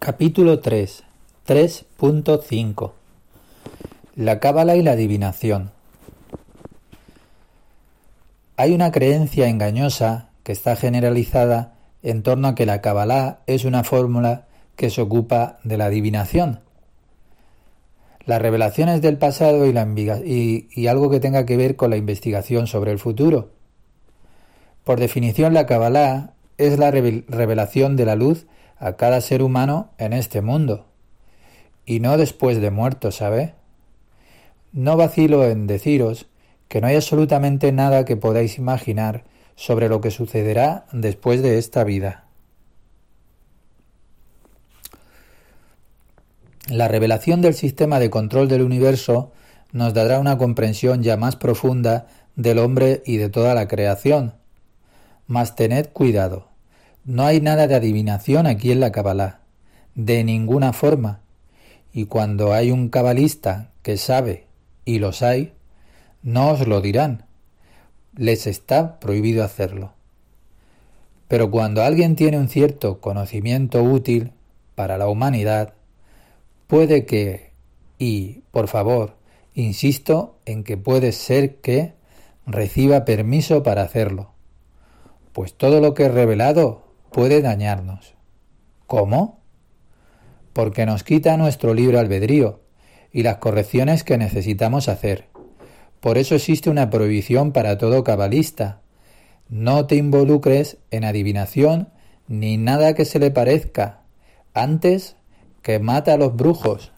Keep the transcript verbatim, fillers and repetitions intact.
Capítulo tres, tres punto cinco. La cábala y la adivinación. Hay una creencia engañosa que está generalizada en torno a que la cábala es una fórmula que se ocupa de la adivinación. Las revelaciones del pasado y, la y, y algo que tenga que ver con la investigación sobre el futuro. Por definición, la cábala es la revelación de la luz a cada ser humano en este mundo, y no después de muerto, ¿sabe? No vacilo en deciros que no hay absolutamente nada que podáis imaginar sobre lo que sucederá después de esta vida. La revelación del sistema de control del universo nos dará una comprensión ya más profunda del hombre y de toda la creación. Mas tened cuidado. No hay nada de adivinación aquí en la cábala, de ninguna forma, y cuando hay un cabalista que sabe, y los hay, no os lo dirán, les está prohibido hacerlo. Pero cuando alguien tiene un cierto conocimiento útil para la humanidad, puede que, y por favor, insisto en que puede ser que reciba permiso para hacerlo, pues todo lo que es revelado puede dañarnos. ¿Cómo? Porque nos quita nuestro libre albedrío y las correcciones que necesitamos hacer. Por eso existe una prohibición para todo cabalista. No te involucres en adivinación ni nada que se le parezca, antes que mata a los brujos.